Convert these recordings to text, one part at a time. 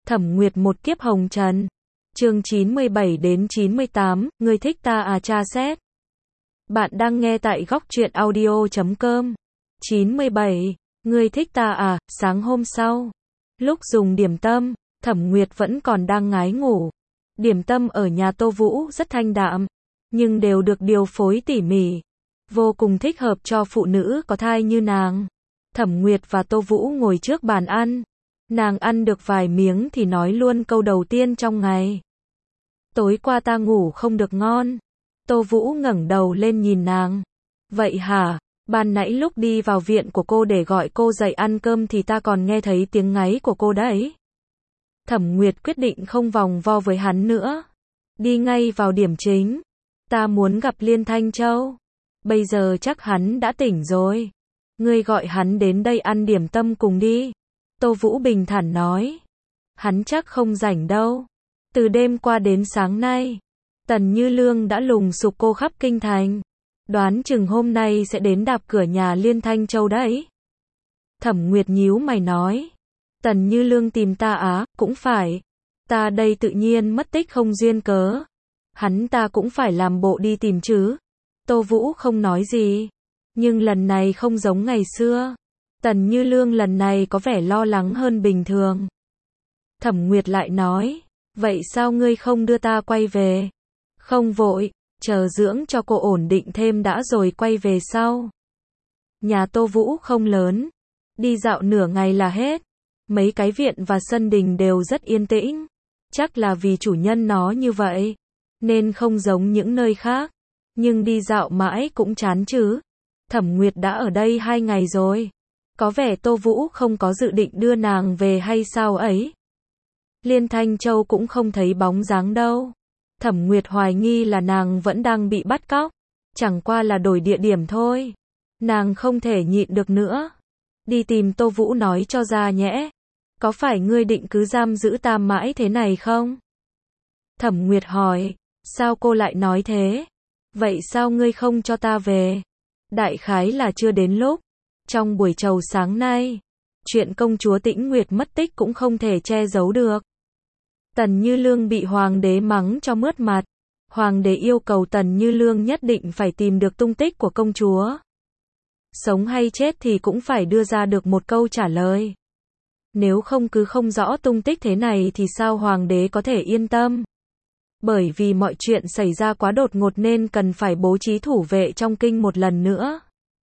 Thẩm Nguyệt một kiếp hồng trần. Chương 97 đến 98, ngươi thích ta à tra xét. Bạn đang nghe tại góc truyện audio.com. 97, ngươi thích ta à, sáng hôm sau. Lúc dùng điểm tâm, Thẩm Nguyệt vẫn còn đang ngái ngủ. Điểm tâm ở nhà Tô Vũ rất thanh đạm, nhưng đều được điều phối tỉ mỉ. Vô cùng thích hợp cho phụ nữ có thai như nàng. Thẩm Nguyệt và Tô Vũ ngồi trước bàn ăn. Nàng ăn được vài miếng thì nói luôn câu đầu tiên trong ngày. Tối qua ta ngủ không được ngon. Tô Vũ ngẩng đầu lên nhìn nàng. Vậy hả, ban nãy lúc đi vào viện của cô để gọi cô dậy ăn cơm thì ta còn nghe thấy tiếng ngáy của cô đấy. Thẩm Nguyệt quyết định không vòng vo với hắn nữa. Đi ngay vào điểm chính. Ta muốn gặp Liên Thanh Châu. Bây giờ chắc hắn đã tỉnh rồi. Ngươi gọi hắn đến đây ăn điểm tâm cùng đi. Tô Vũ bình thản nói. Hắn chắc không rảnh đâu. Từ đêm qua đến sáng nay, Tần Như Lương đã lùng sục cô khắp kinh thành. Đoán chừng hôm nay sẽ đến đạp cửa nhà Liên Thanh Châu đấy. Thẩm Nguyệt nhíu mày nói. Tần Như Lương tìm ta á, cũng phải. Ta đây tự nhiên mất tích không duyên cớ. Hắn ta cũng phải làm bộ đi tìm chứ. Tô Vũ không nói gì. Nhưng lần này không giống ngày xưa. Tần Như Lương lần này có vẻ lo lắng hơn bình thường. Thẩm Nguyệt lại nói. Vậy sao ngươi không đưa ta quay về? Không vội, chờ dưỡng cho cô ổn định thêm đã rồi quay về sau. Nhà Tô Vũ không lớn. Đi dạo nửa ngày là hết. Mấy cái viện và sân đình đều rất yên tĩnh. Chắc là vì chủ nhân nó như vậy. Nên không giống những nơi khác. Nhưng đi dạo mãi cũng chán chứ. Thẩm Nguyệt đã ở đây 2 ngày rồi. Có vẻ Tô Vũ không có dự định đưa nàng về hay sao ấy. Liên Thanh Châu cũng không thấy bóng dáng đâu. Thẩm Nguyệt hoài nghi là nàng vẫn đang bị bắt cóc. Chẳng qua là đổi địa điểm thôi. Nàng không thể nhịn được nữa. Đi tìm Tô Vũ nói cho ra nhẽ. Có phải ngươi định cứ giam giữ ta mãi thế này không? Thẩm Nguyệt hỏi. Sao cô lại nói thế? Vậy sao ngươi không cho ta về? Đại khái là chưa đến lúc. Trong buổi trầu sáng nay, chuyện công chúa Tĩnh Nguyệt mất tích cũng không thể che giấu được. Tần Như Lương bị hoàng đế mắng cho mướt mặt. Hoàng đế yêu cầu Tần Như Lương nhất định phải tìm được tung tích của công chúa. Sống hay chết thì cũng phải đưa ra được một câu trả lời. Nếu không cứ không rõ tung tích thế này thì sao hoàng đế có thể yên tâm. Bởi vì mọi chuyện xảy ra quá đột ngột nên cần phải bố trí thủ vệ trong kinh một lần nữa.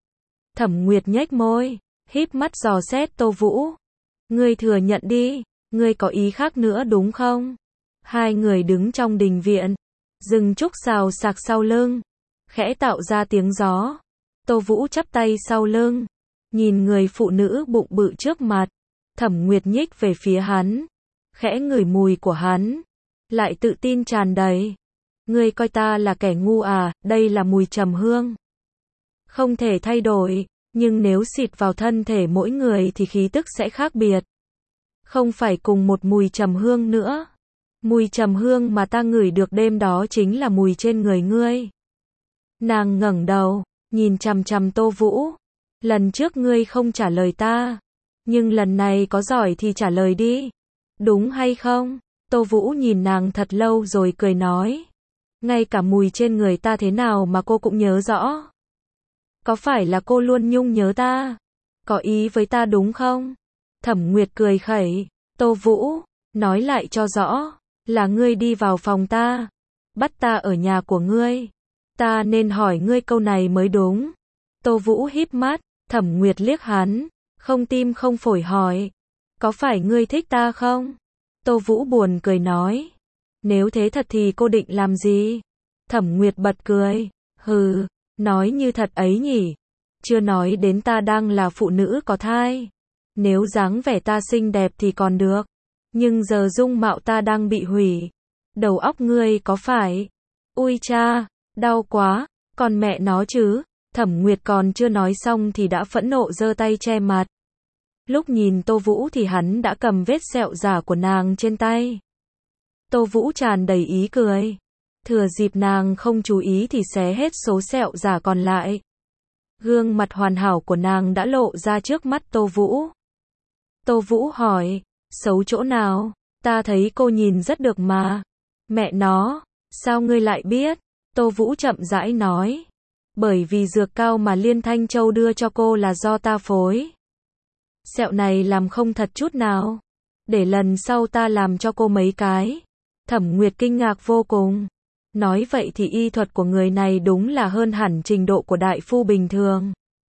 Thẩm Nguyệt nhếch môi, híp mắt dò xét Tô Vũ. Ngươi thừa nhận đi, ngươi có ý khác nữa đúng không? Hai người đứng trong đình viện, rừng trúc xào xạc sau lưng, khẽ tạo ra tiếng gió. Tô Vũ chắp tay sau lưng, nhìn người phụ nữ bụng bự trước mặt. Thẩm Nguyệt nhích về phía hắn, khẽ ngửi mùi của hắn, lại tự tin tràn đầy. Ngươi coi ta là kẻ ngu à, đây là mùi trầm hương. Không thể thay đổi, nhưng nếu xịt vào thân thể mỗi người thì khí tức sẽ khác biệt. Không phải cùng một mùi trầm hương nữa. Mùi trầm hương mà ta ngửi được đêm đó chính là mùi trên người ngươi. Nàng ngẩng đầu, nhìn chằm chằm Tô Vũ. Lần trước ngươi không trả lời ta, nhưng lần này có giỏi thì trả lời đi. Đúng hay không? Tô Vũ nhìn nàng thật lâu rồi cười nói. Ngay cả mùi trên người ta thế nào mà cô cũng nhớ rõ. Có phải là cô luôn nhung nhớ ta? Có ý với ta đúng không? Thẩm Nguyệt cười khẩy. Tô Vũ, nói lại cho rõ. Là ngươi đi vào phòng ta. Bắt ta ở nhà của ngươi. Ta nên hỏi ngươi câu này mới đúng. Tô Vũ híp mắt. Thẩm Nguyệt liếc hắn. Không tim không phổi hỏi. Có phải ngươi thích ta không? Tô Vũ buồn cười nói. Nếu thế thật thì cô định làm gì? Thẩm Nguyệt bật cười. Hừ, nói như thật ấy nhỉ. Chưa nói đến ta đang là phụ nữ có thai. Nếu dáng vẻ ta xinh đẹp thì còn được. Nhưng giờ dung mạo ta đang bị hủy. Đầu óc ngươi có phải? Ui cha, đau quá, còn mẹ nó chứ. Thẩm Nguyệt còn chưa nói xong thì đã phẫn nộ giơ tay che mặt. Lúc nhìn Tô Vũ thì hắn đã cầm vết sẹo giả của nàng trên tay. Tô Vũ tràn đầy ý cười. Thừa dịp nàng không chú ý thì xé hết số sẹo giả còn lại. Gương mặt hoàn hảo của nàng đã lộ ra trước mắt Tô Vũ. Tô Vũ hỏi, xấu chỗ nào? Ta thấy cô nhìn rất được mà. Mẹ nó, sao ngươi lại biết? Tô Vũ chậm rãi nói. Bởi vì dược cao mà Liên Thanh Châu đưa cho cô là do ta phối. Sẹo này làm không thật chút nào. Để lần sau ta làm cho cô mấy cái. Thẩm Nguyệt kinh ngạc vô cùng. Nói vậy thì y thuật của người này đúng là hơn hẳn trình độ của đại phu bình thường.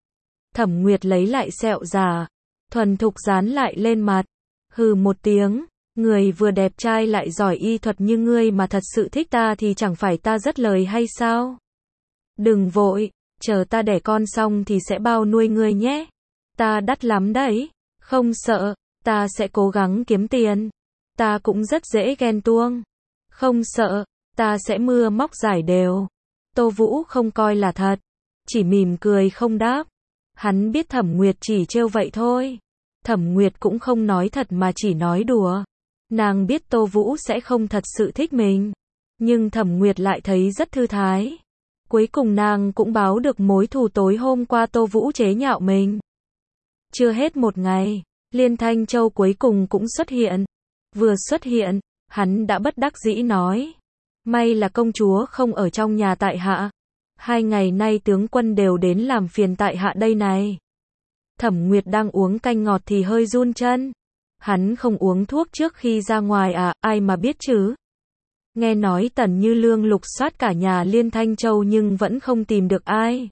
Thẩm Nguyệt lấy lại sẹo giả, thuần thục dán lại lên mặt. Hừ một tiếng, người vừa đẹp trai lại giỏi y thuật như ngươi mà thật sự thích ta thì chẳng phải ta rất lời hay sao? Đừng vội, chờ ta đẻ con xong thì sẽ bao nuôi ngươi nhé. Ta đắt lắm đấy, không sợ, ta sẽ cố gắng kiếm tiền. Ta cũng rất dễ ghen tuông. Không sợ, ta sẽ mưa móc giải đều. Tô Vũ không coi là thật, chỉ mỉm cười không đáp. Hắn biết Thẩm Nguyệt chỉ trêu vậy thôi. Thẩm Nguyệt cũng không nói thật mà chỉ nói đùa. Nàng biết Tô Vũ sẽ không thật sự thích mình. Nhưng Thẩm Nguyệt lại thấy rất thư thái. Cuối cùng nàng cũng báo được mối thù tối hôm qua Tô Vũ chế nhạo mình. Chưa hết một ngày, Liên Thanh Châu cuối cùng cũng xuất hiện. Vừa xuất hiện, hắn đã bất đắc dĩ nói. May là công chúa không ở trong nhà tại hạ. 2 ngày nay tướng quân đều đến làm phiền tại hạ đây này. Thẩm Nguyệt đang uống canh ngọt thì hơi run chân. Hắn không uống thuốc trước khi ra ngoài à, ai mà biết chứ. Nghe nói Tần Như Lương lục soát cả nhà Liên Thanh Châu nhưng vẫn không tìm được ai.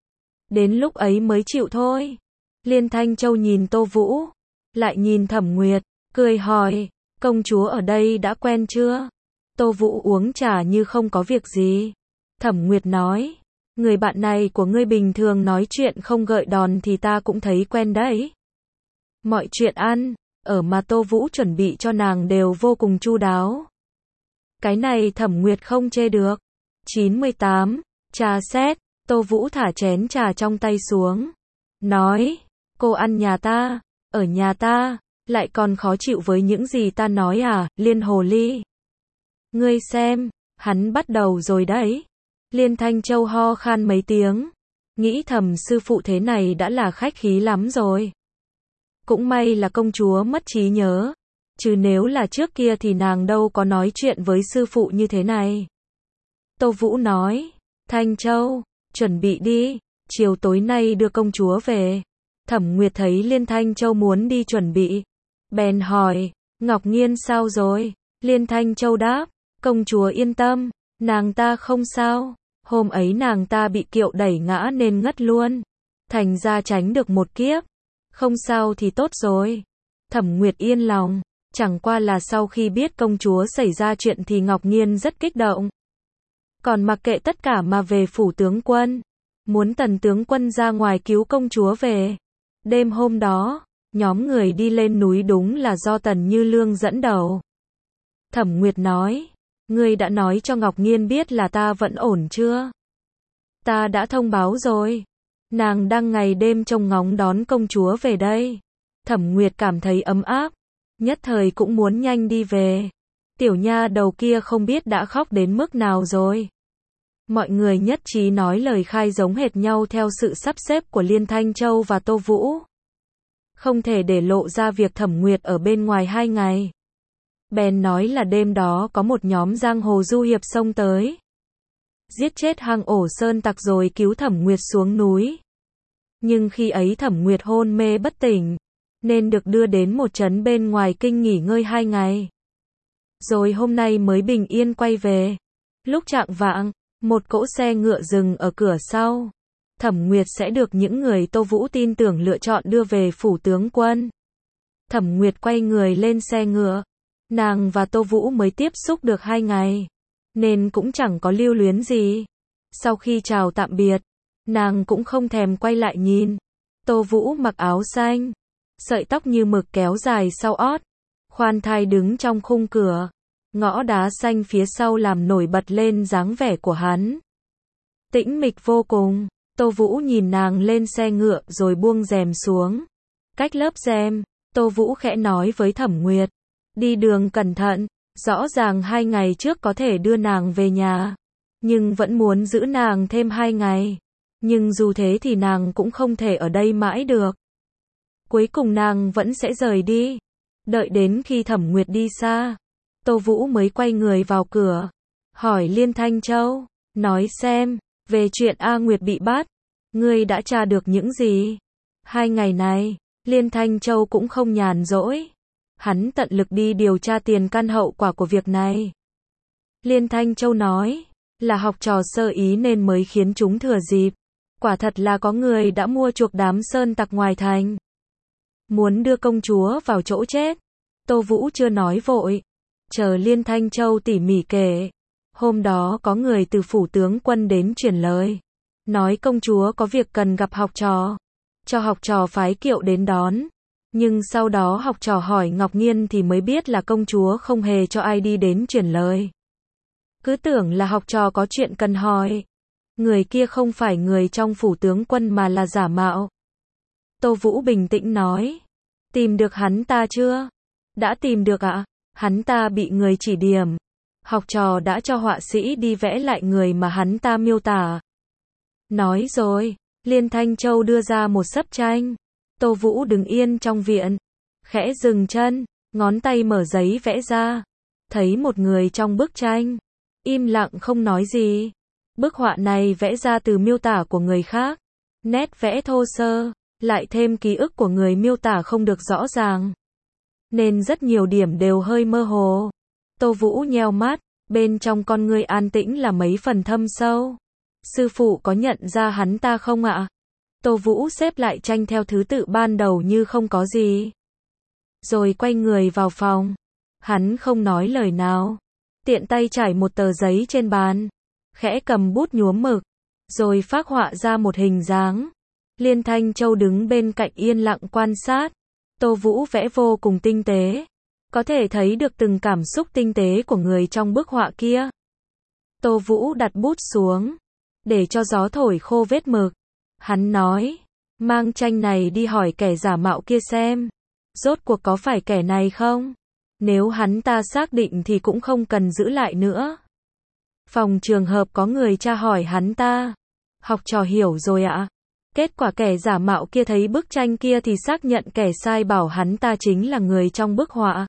Đến lúc ấy mới chịu thôi. Liên Thanh Châu nhìn Tô Vũ, lại nhìn Thẩm Nguyệt, cười hỏi, công chúa ở đây đã quen chưa? Tô Vũ uống trà như không có việc gì. Thẩm Nguyệt nói, người bạn này của ngươi bình thường nói chuyện không gợi đòn thì ta cũng thấy quen đấy. Mọi chuyện ăn, ở mà Tô Vũ chuẩn bị cho nàng đều vô cùng chu đáo. Cái này Thẩm Nguyệt không chê được. 98. Trà xét. Tô Vũ thả chén trà trong tay xuống. Nói, cô ăn nhà ta, ở nhà ta, lại còn khó chịu với những gì ta nói à, Liên hồ ly. Ngươi xem, hắn bắt đầu rồi đấy. Liên Thanh Châu ho khan mấy tiếng. Nghĩ thầm sư phụ thế này đã là khách khí lắm rồi. Cũng may là công chúa mất trí nhớ. Chứ nếu là trước kia thì nàng đâu có nói chuyện với sư phụ như thế này. Tô Vũ nói, Thanh Châu, chuẩn bị đi, chiều tối nay đưa công chúa về. Thẩm Nguyệt thấy Liên Thanh Châu muốn đi chuẩn bị. Bèn hỏi, Ngọc Nghiên sao rồi? Liên Thanh Châu đáp, công chúa yên tâm, nàng ta không sao. Hôm ấy nàng ta bị kiệu đẩy ngã nên ngất luôn. Thành ra tránh được một kiếp. Không sao thì tốt rồi. Thẩm Nguyệt yên lòng. Chẳng qua là sau khi biết công chúa xảy ra chuyện thì Ngọc Nghiên rất kích động. Còn mặc kệ tất cả mà về phủ tướng quân. Muốn Tần tướng quân ra ngoài cứu công chúa về. Đêm hôm đó, nhóm người đi lên núi đúng là do Tần Như Lương dẫn đầu. Thẩm Nguyệt nói, ngươi đã nói cho Ngọc Nghiên biết là ta vẫn ổn chưa? Ta đã thông báo rồi. Nàng đang ngày đêm trông ngóng đón công chúa về đây. Thẩm Nguyệt cảm thấy ấm áp. Nhất thời cũng muốn nhanh đi về. Tiểu nha đầu kia không biết đã khóc đến mức nào rồi. Mọi người nhất trí nói lời khai giống hệt nhau theo sự sắp xếp của Liên Thanh Châu và Tô Vũ. Không thể để lộ ra việc Thẩm Nguyệt ở bên ngoài 2 ngày. Bèn nói là đêm đó có một nhóm giang hồ du hiệp xông tới. Giết chết hang ổ sơn tặc rồi cứu Thẩm Nguyệt xuống núi. Nhưng khi ấy Thẩm Nguyệt hôn mê bất tỉnh. Nên được đưa đến một trấn bên ngoài kinh nghỉ ngơi 2 ngày. Rồi hôm nay mới bình yên quay về. Lúc chạng vạng, một cỗ xe ngựa dừng ở cửa sau. Thẩm Nguyệt sẽ được những người Tô Vũ tin tưởng lựa chọn đưa về phủ tướng quân. Thẩm Nguyệt quay người lên xe ngựa. Nàng và Tô Vũ mới tiếp xúc được 2 ngày. Nên cũng chẳng có lưu luyến gì. Sau khi chào tạm biệt, nàng cũng không thèm quay lại nhìn. Tô Vũ mặc áo xanh. Sợi tóc như mực kéo dài sau ót. Khoan thai đứng trong khung cửa. Ngõ đá xanh phía sau làm nổi bật lên dáng vẻ của hắn. Tĩnh mịch vô cùng. Tô Vũ nhìn nàng lên xe ngựa rồi buông rèm xuống. Cách lớp rèm, Tô Vũ khẽ nói với Thẩm Nguyệt. Đi đường cẩn thận. Rõ ràng 2 ngày trước có thể đưa nàng về nhà. Nhưng vẫn muốn giữ nàng thêm 2 ngày. Nhưng dù thế thì nàng cũng không thể ở đây mãi được. Cuối cùng nàng vẫn sẽ rời đi. Đợi đến khi Thẩm Nguyệt đi xa, Tô Vũ mới quay người vào cửa, hỏi Liên Thanh Châu, nói xem, về chuyện A Nguyệt bị bắt, ngươi đã tra được những gì? 2 ngày này, Liên Thanh Châu cũng không nhàn rỗi. Hắn tận lực đi điều tra tiền căn hậu quả của việc này. Liên Thanh Châu nói, là học trò sơ ý nên mới khiến chúng thừa dịp. Quả thật là có người đã mua chuộc đám sơn tặc ngoài thành, muốn đưa công chúa vào chỗ chết. Tô Vũ chưa nói vội, chờ Liên Thanh Châu tỉ mỉ kể. Hôm đó có người từ phủ tướng quân đến truyền lời, nói công chúa có việc cần gặp học trò, cho học trò phái kiệu đến đón. Nhưng sau đó học trò hỏi Ngọc Nghiên thì mới biết là công chúa không hề cho ai đi đến truyền lời. Cứ tưởng là học trò có chuyện cần hỏi. Người kia không phải người trong phủ tướng quân mà là giả mạo. Tô Vũ bình tĩnh nói, tìm được hắn ta chưa? Đã tìm được ạ. Hắn ta bị người chỉ điểm. Học trò đã cho họa sĩ đi vẽ lại người mà hắn ta miêu tả. Nói rồi, Liên Thanh Châu đưa ra một sấp tranh. Tô Vũ đứng yên trong viện, khẽ dừng chân, ngón tay mở giấy vẽ ra. Thấy một người trong bức tranh, im lặng không nói gì. Bức họa này vẽ ra từ miêu tả của người khác. Nét vẽ thô sơ, lại thêm ký ức của người miêu tả không được rõ ràng, nên rất nhiều điểm đều hơi mơ hồ. Tô Vũ nheo mắt, bên trong con ngươi an tĩnh là mấy phần thâm sâu. Sư phụ có nhận ra hắn ta không ạ? Tô Vũ xếp lại tranh theo thứ tự ban đầu như không có gì, rồi quay người vào phòng. Hắn không nói lời nào, tiện tay trải một tờ giấy trên bàn, khẽ cầm bút nhuốm mực, rồi phác họa ra một hình dáng. Liên Thanh Châu đứng bên cạnh yên lặng quan sát. Tô Vũ vẽ vô cùng tinh tế, có thể thấy được từng cảm xúc tinh tế của người trong bức họa kia. Tô Vũ đặt bút xuống, để cho gió thổi khô vết mực. Hắn nói, mang tranh này đi hỏi kẻ giả mạo kia xem, rốt cuộc có phải kẻ này không? Nếu hắn ta xác định thì cũng không cần giữ lại nữa. Phòng trường hợp có người tra hỏi hắn ta. Học trò hiểu rồi ạ. Kết quả kẻ giả mạo kia thấy bức tranh kia thì xác nhận kẻ sai bảo hắn ta chính là người trong bức họa.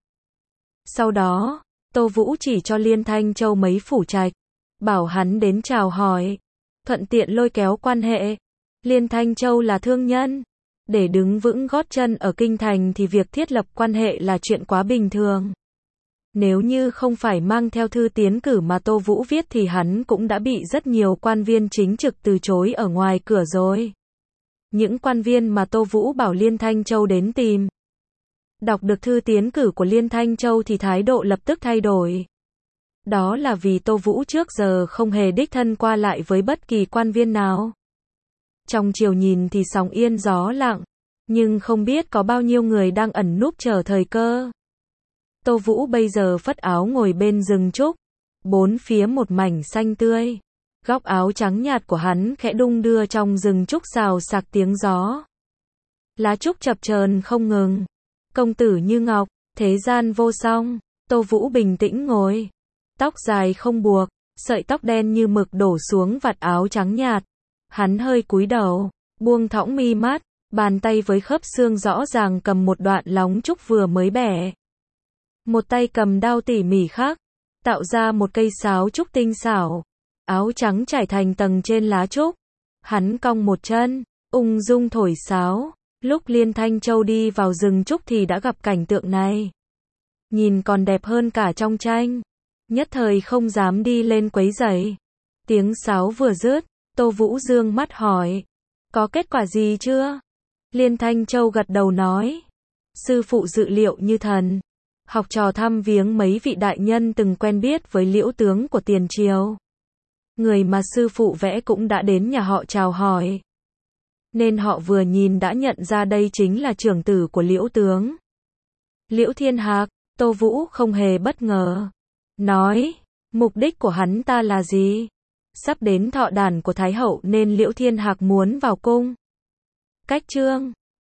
Sau đó, Tô Vũ chỉ cho Liên Thanh Châu mấy phủ trạch, bảo hắn đến chào hỏi, thuận tiện lôi kéo quan hệ. Liên Thanh Châu là thương nhân, để đứng vững gót chân ở kinh thành thì việc thiết lập quan hệ là chuyện quá bình thường. Nếu như không phải mang theo thư tiến cử mà Tô Vũ viết thì hắn cũng đã bị rất nhiều quan viên chính trực từ chối ở ngoài cửa rồi. Những quan viên mà Tô Vũ bảo Liên Thanh Châu đến tìm, đọc được thư tiến cử của Liên Thanh Châu thì thái độ lập tức thay đổi. Đó là vì Tô Vũ trước giờ không hề đích thân qua lại với bất kỳ quan viên nào. Trong triều nhìn thì sóng yên gió lặng, nhưng không biết có bao nhiêu người đang ẩn núp chờ thời cơ. Tô Vũ bây giờ phất áo ngồi bên rừng trúc, bốn phía một mảnh xanh tươi. Góc áo trắng nhạt của hắn khẽ đung đưa trong rừng trúc xào xạc tiếng gió. Lá trúc chập chờn không ngừng. Công tử như ngọc, thế gian vô song. Tô Vũ bình tĩnh ngồi. Tóc dài không buộc, sợi tóc đen như mực đổ xuống vạt áo trắng nhạt. Hắn hơi cúi đầu, buông thõng mi mắt, bàn tay với khớp xương rõ ràng cầm một đoạn lóng trúc vừa mới bẻ. Một tay cầm đao tỉ mỉ khắc, tạo ra một cây sáo trúc tinh xảo. Áo trắng trải thành tầng trên lá trúc. Hắn cong một chân, ung dung thổi sáo. Lúc Liên Thanh Châu đi vào rừng trúc thì đã gặp cảnh tượng này. Nhìn còn đẹp hơn cả trong tranh. Nhất thời không dám đi lên quấy rầy. Tiếng sáo vừa dứt, Tô Vũ dương mắt hỏi, có kết quả gì chưa? Liên Thanh Châu gật đầu nói, sư phụ dự liệu như thần. Học trò thăm viếng mấy vị đại nhân từng quen biết với liễu tướng của tiền triều. Người mà sư phụ vẽ cũng đã đến nhà họ chào hỏi. Nên họ vừa nhìn đã nhận ra đây chính là trưởng tử của liễu tướng. Liễu Thiên Hạc. Tô Vũ không hề bất ngờ. Nói, mục đích của hắn ta là gì? Sắp đến thọ đản của Thái hậu nên Liễu Thiên Hạc muốn vào cung. Cách chương